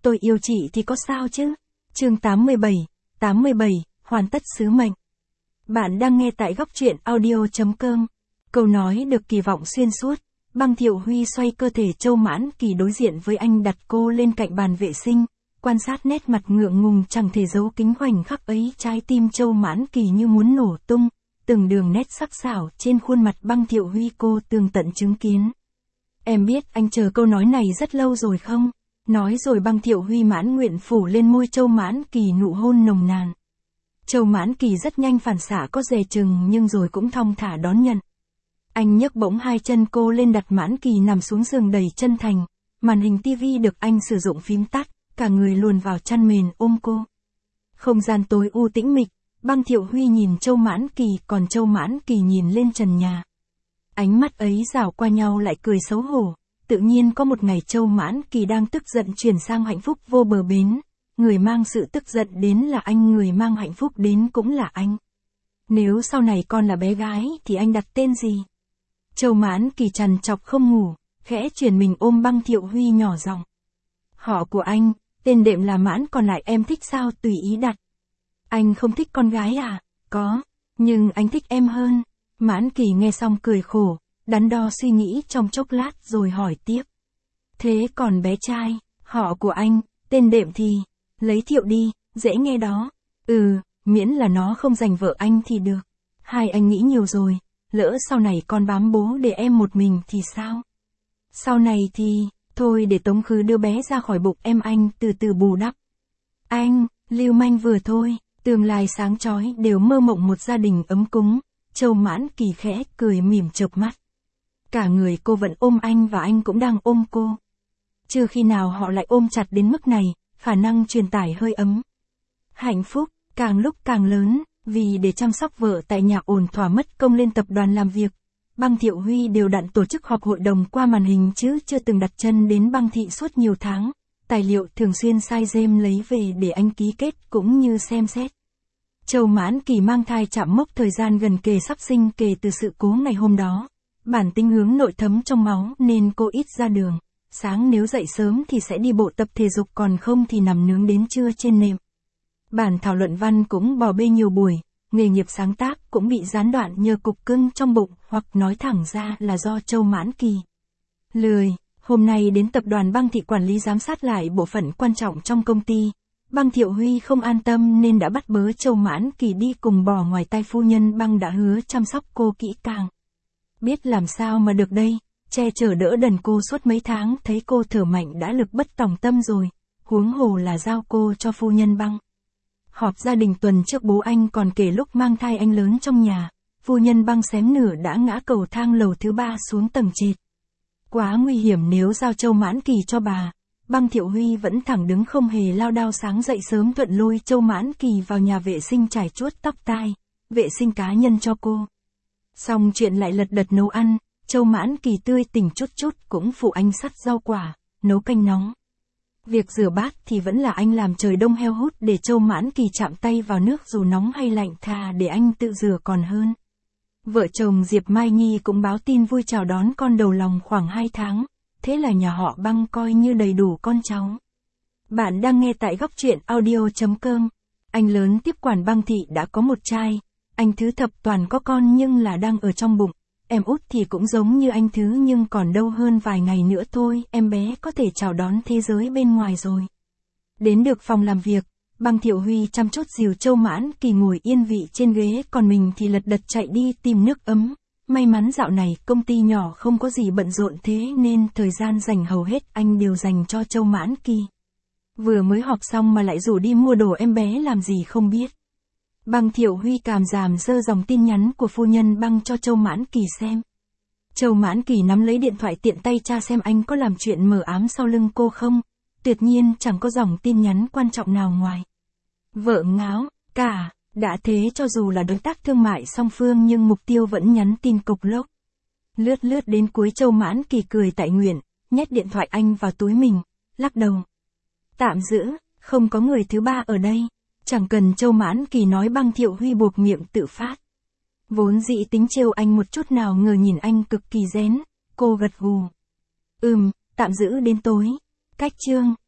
tôi yêu chị thì có sao chứ? Chương 87, hoàn tất sứ mệnh. Bạn đang nghe tại góc truyện audio.com. Câu nói được kỳ vọng xuyên suốt. Băng Thiệu Huy xoay cơ thể Châu Mãn Kỳ đối diện với anh, đặt cô lên cạnh bàn vệ sinh, quan sát nét mặt ngượng ngùng chẳng thể giấu kín. Khoảnh khắc ấy trái tim Châu Mãn Kỳ như muốn nổ tung, từng đường nét sắc sảo trên khuôn mặt Băng Thiệu Huy cô tường tận chứng kiến. Em biết anh chờ câu nói này rất lâu rồi không? Nói rồi Băng Thiệu Huy mãn nguyện phủ lên môi Châu Mãn Kỳ nụ hôn nồng nàn. Châu Mãn Kỳ rất nhanh phản xạ có dè chừng nhưng rồi cũng thong thả đón nhận. Anh nhấc bổng hai chân cô lên, đặt Mãn Kỳ nằm xuống giường đầy chân thành. Màn hình tivi được anh sử dụng phím tắt, cả người luồn vào chăn mền ôm cô. Không gian tối u tĩnh mịch, Băng Thiệu Huy nhìn Châu Mãn Kỳ, còn Châu Mãn Kỳ nhìn lên trần nhà. Ánh mắt ấy dảo qua nhau lại cười xấu hổ. Tự nhiên có một ngày Châu Mãn Kỳ đang tức giận chuyển sang hạnh phúc vô bờ bến. Người mang sự tức giận đến là anh, người mang hạnh phúc đến cũng là anh. Nếu sau này con là bé gái thì anh đặt tên gì? Châu Mãn Kỳ trằn trọc không ngủ, khẽ chuyển mình ôm Băng Thiệu Huy nhỏ giọng. Họ của anh, tên đệm là Mãn, còn lại em thích sao tùy ý đặt. Anh không thích con gái à? Có, nhưng anh thích em hơn. Mãn Kỳ nghe xong cười khổ, đắn đo suy nghĩ trong chốc lát rồi hỏi tiếp. Thế còn bé trai, họ của anh, tên đệm thì, lấy Thiệu đi, dễ nghe đó. Miễn là nó không giành vợ anh thì được. Hai anh nghĩ nhiều rồi, lỡ sau này con bám bố để em một mình thì sao? Sau này thì, thôi để Tống Khứ đưa bé ra khỏi bụng em, anh từ từ bù đắp. Anh, lưu manh vừa thôi, tương lai sáng chói đều mơ mộng một gia đình ấm cúng. Châu Mãn Kỳ khẽ cười mỉm chợp mắt. Cả người cô vẫn ôm anh và anh cũng đang ôm cô. Chưa khi nào họ lại ôm chặt đến mức này, khả năng truyền tải hơi ấm. Hạnh phúc, càng lúc càng lớn, vì để chăm sóc vợ tại nhà ổn thỏa mất công lên tập đoàn làm việc. Băng Thiệu Huy đều đặn tổ chức họp hội đồng qua màn hình chứ chưa từng đặt chân đến Băng thị suốt nhiều tháng. Tài liệu thường xuyên sai James lấy về để anh ký kết cũng như xem xét. Châu Mãn Kỳ mang thai chạm mốc thời gian gần kề sắp sinh kể từ sự cố ngày hôm đó. Bản tính hướng nội thấm trong máu nên cô ít ra đường. Sáng nếu dậy sớm thì sẽ đi bộ tập thể dục, còn không thì nằm nướng đến trưa trên nệm. Bản thảo luận văn cũng bỏ bê nhiều buổi. Nghề nghiệp sáng tác cũng bị gián đoạn nhờ cục cưng trong bụng, hoặc nói thẳng ra là do Châu Mãn Kỳ lười. Hôm nay đến tập đoàn Băng thị quản lý giám sát lại bộ phận quan trọng trong công ty. Băng Thiệu Huy không an tâm nên đã bắt bớ Châu Mãn Kỳ đi cùng, bỏ ngoài tai phu nhân Băng đã hứa chăm sóc cô kỹ càng. Biết làm sao mà được đây, che chở đỡ đần cô suốt mấy tháng, thấy cô thở mạnh đã lực bất tòng tâm rồi, huống hồ là giao cô cho phu nhân Băng. Họp gia đình tuần trước bố anh còn kể lúc mang thai anh lớn trong nhà, phu nhân Băng xém nửa đã ngã cầu thang lầu thứ 3 xuống tầng trệt. Quá nguy hiểm nếu giao Châu Mãn Kỳ cho bà. Băng Thiệu Huy vẫn thẳng đứng không hề lao đao, sáng dậy sớm thuận lôi Châu Mãn Kỳ vào nhà vệ sinh chải chuốt tóc tai, vệ sinh cá nhân cho cô. Xong chuyện lại lật đật nấu ăn, Châu Mãn Kỳ tươi tỉnh chút chút cũng phụ anh sắt rau quả, nấu canh nóng. Việc rửa bát thì vẫn là anh làm, trời đông heo hút để Châu Mãn Kỳ chạm tay vào nước dù nóng hay lạnh, thà để anh tự rửa còn hơn. Vợ chồng Diệp Mai Nhi cũng báo tin vui chào đón con đầu lòng khoảng 2 tháng. Thế là nhà họ Băng coi như đầy đủ con cháu. Bạn đang nghe tại góc truyện audio.com. Anh lớn tiếp quản Băng thị đã có một trai. Anh thứ thập toàn có con nhưng là đang ở trong bụng. Em út thì cũng giống như anh thứ nhưng còn đâu hơn vài ngày nữa thôi, em bé có thể chào đón thế giới bên ngoài rồi. Đến được phòng làm việc, Băng Thiệu Huy chăm chút dìu Châu Mãn Kỳ ngồi yên vị trên ghế, còn mình thì lật đật chạy đi tìm nước ấm. May mắn dạo này công ty nhỏ không có gì bận rộn, thế nên thời gian dành hầu hết anh đều dành cho Châu Mãn Kỳ. Vừa mới họp xong mà lại rủ đi mua đồ em bé làm gì không biết. Băng Thiệu Huy cảm giảm dơ dòng tin nhắn của phu nhân Băng cho Châu Mãn Kỳ xem. Châu Mãn Kỳ nắm lấy điện thoại tiện tay tra xem anh có làm chuyện mờ ám sau lưng cô không. Tuyệt nhiên chẳng có dòng tin nhắn quan trọng nào ngoài. Vợ ngáo, cả. Đã thế cho dù là đối tác thương mại song phương nhưng mục tiêu vẫn nhắn tin cục lốc. Lướt lướt đến cuối Châu Mãn Kỳ cười tại nguyện, nhét điện thoại anh vào túi mình, lắc đầu. Tạm giữ, không có người thứ ba ở đây. Chẳng cần Châu Mãn Kỳ nói, Băng Thiệu Huy buộc miệng tự phát. Vốn dĩ tính trêu anh một chút nào ngờ nhìn anh cực kỳ rén, cô gật gù. Tạm giữ đến tối. Cách chương.